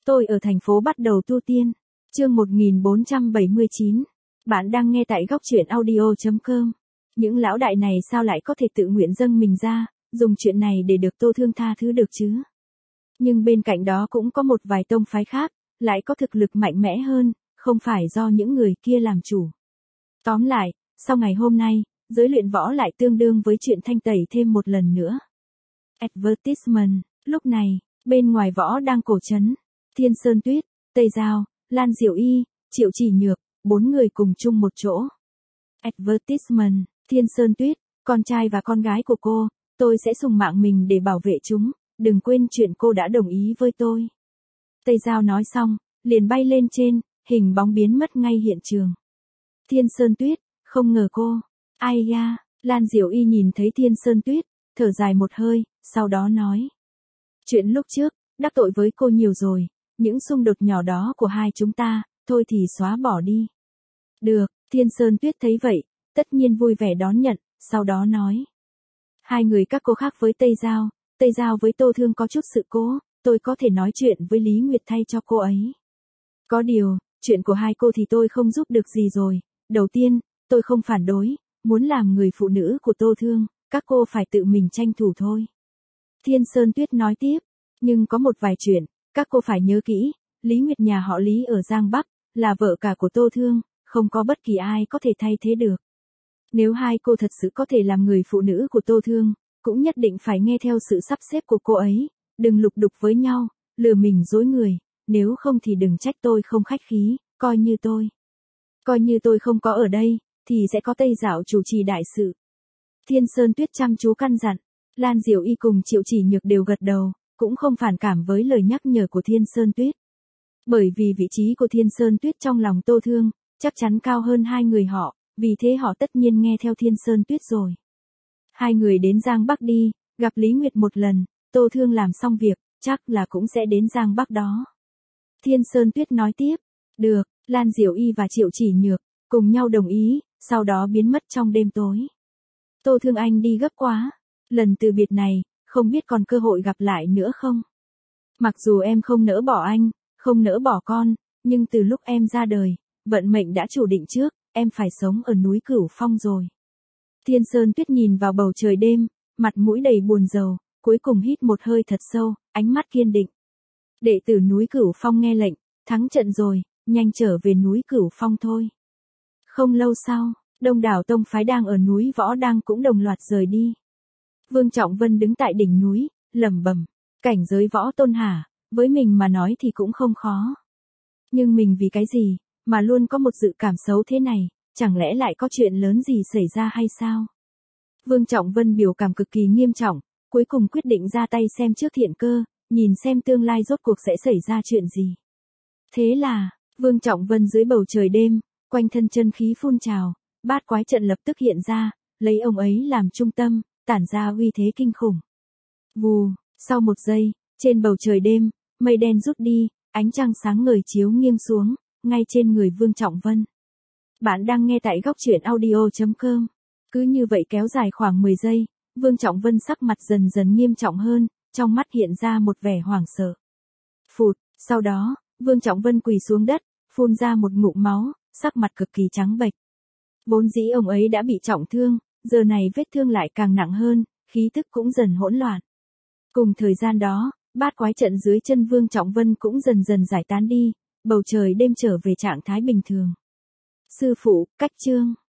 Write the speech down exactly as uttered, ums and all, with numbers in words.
Tôi ở thành phố bắt đầu tu tiên. Chương một nghìn bốn trăm bảy mươi chín. Bạn đang nghe tại góc truyện audio chấm com. Những lão đại này sao lại có thể tự nguyện dâng mình ra, dùng chuyện này để được Tô Thương tha thứ được chứ? Nhưng bên cạnh đó cũng có một vài tông phái khác, lại có thực lực mạnh mẽ hơn, không phải do những người kia làm chủ. Tóm lại, sau ngày hôm nay, giới luyện võ lại tương đương với chuyện thanh tẩy thêm một lần nữa. Advertisement. Lúc này, bên ngoài võ đang cổ trấn, Thiên Sơn Tuyết, Tây Giao, Lan Diệu Y, Triệu Chỉ Nhược, bốn người cùng chung một chỗ. Advertisement. Thiên Sơn Tuyết, con trai và con gái của cô, tôi sẽ dùng mạng mình để bảo vệ chúng, đừng quên chuyện cô đã đồng ý với tôi. Tây Giao nói xong, liền bay lên trên, hình bóng biến mất ngay hiện trường. Thiên Sơn Tuyết, không ngờ cô, ai da, Lan Diệu Y nhìn thấy Thiên Sơn Tuyết, thở dài một hơi, sau đó nói. Chuyện lúc trước, đắc tội với cô nhiều rồi, những xung đột nhỏ đó của hai chúng ta, thôi thì xóa bỏ đi. Được, Thiên Sơn Tuyết thấy vậy, tất nhiên vui vẻ đón nhận, sau đó nói. Hai người các cô khác với Tây Giao, Tây Giao với Tô Thương có chút sự cố, tôi có thể nói chuyện với Lý Nguyệt thay cho cô ấy. Có điều, chuyện của hai cô thì tôi không giúp được gì rồi, đầu tiên, tôi không phản đối, muốn làm người phụ nữ của Tô Thương, các cô phải tự mình tranh thủ thôi. Thiên Sơn Tuyết nói tiếp, nhưng có một vài chuyện, các cô phải nhớ kỹ, Lý Nguyệt nhà họ Lý ở Giang Bắc, là vợ cả của Tô Thương, không có bất kỳ ai có thể thay thế được. Nếu hai cô thật sự có thể làm người phụ nữ của Tô Thương, cũng nhất định phải nghe theo sự sắp xếp của cô ấy, đừng lục đục với nhau, lừa mình dối người, nếu không thì đừng trách tôi không khách khí, coi như tôi. Coi như tôi không có ở đây, thì sẽ có Tây Dạo chủ trì đại sự. Thiên Sơn Tuyết chăm chú căn dặn, Lan Diệu Y cùng Triệu Chỉ Nhược đều gật đầu, cũng không phản cảm với lời nhắc nhở của Thiên Sơn Tuyết. Bởi vì vị trí của Thiên Sơn Tuyết trong lòng Tô Thương, chắc chắn cao hơn hai người họ, vì thế họ tất nhiên nghe theo Thiên Sơn Tuyết rồi. Hai người đến Giang Bắc đi, gặp Lý Nguyệt một lần, Tô Thương làm xong việc, chắc là cũng sẽ đến Giang Bắc đó. Thiên Sơn Tuyết nói tiếp, được, Lan Diệu Y và Triệu Chỉ Nhược, cùng nhau đồng ý, sau đó biến mất trong đêm tối. Tô Thương anh đi gấp quá, lần từ biệt này, không biết còn cơ hội gặp lại nữa không? Mặc dù em không nỡ bỏ anh, không nỡ bỏ con, nhưng từ lúc em ra đời, vận mệnh đã chủ định trước, em phải sống ở núi Cửu Phong rồi. Thiên Sơn Tuyết nhìn vào bầu trời đêm, mặt mũi đầy buồn rầu, cuối cùng hít một hơi thật sâu, ánh mắt kiên định. Đệ tử núi Cửu Phong nghe lệnh, thắng trận rồi, nhanh trở về núi Cửu Phong thôi. Không lâu sau, đông đảo tông phái đang ở núi Võ Đăng cũng đồng loạt rời đi. Vương Trọng Vân đứng tại đỉnh núi, lẩm bẩm, cảnh giới võ tôn hả, với mình mà nói thì cũng không khó. Nhưng mình vì cái gì, mà luôn có một dự cảm xấu thế này, chẳng lẽ lại có chuyện lớn gì xảy ra hay sao? Vương Trọng Vân biểu cảm cực kỳ nghiêm trọng, cuối cùng quyết định ra tay xem trước thiện cơ, nhìn xem tương lai rốt cuộc sẽ xảy ra chuyện gì. Thế là, Vương Trọng Vân dưới bầu trời đêm, quanh thân chân khí phun trào, bát quái trận lập tức hiện ra, lấy ông ấy làm trung tâm, tản ra uy thế kinh khủng. Vù, sau một giây, trên bầu trời đêm, mây đen rút đi, ánh trăng sáng ngời chiếu nghiêng xuống, ngay trên người Vương Trọng Vân. Bạn đang nghe tại góc truyện audio chấm com. Cứ như vậy kéo dài khoảng mười giây, Vương Trọng Vân sắc mặt dần dần nghiêm trọng hơn, trong mắt hiện ra một vẻ hoảng sợ. Phụt, sau đó, Vương Trọng Vân quỳ xuống đất, phun ra một ngụm máu, sắc mặt cực kỳ trắng bệch. Vốn dĩ ông ấy đã bị trọng thương, giờ này vết thương lại càng nặng hơn, khí tức cũng dần hỗn loạn. Cùng thời gian đó, bát quái trận dưới chân Vương Trọng Vân cũng dần dần giải tán đi, bầu trời đêm trở về trạng thái bình thường. Sư phụ, cách chương.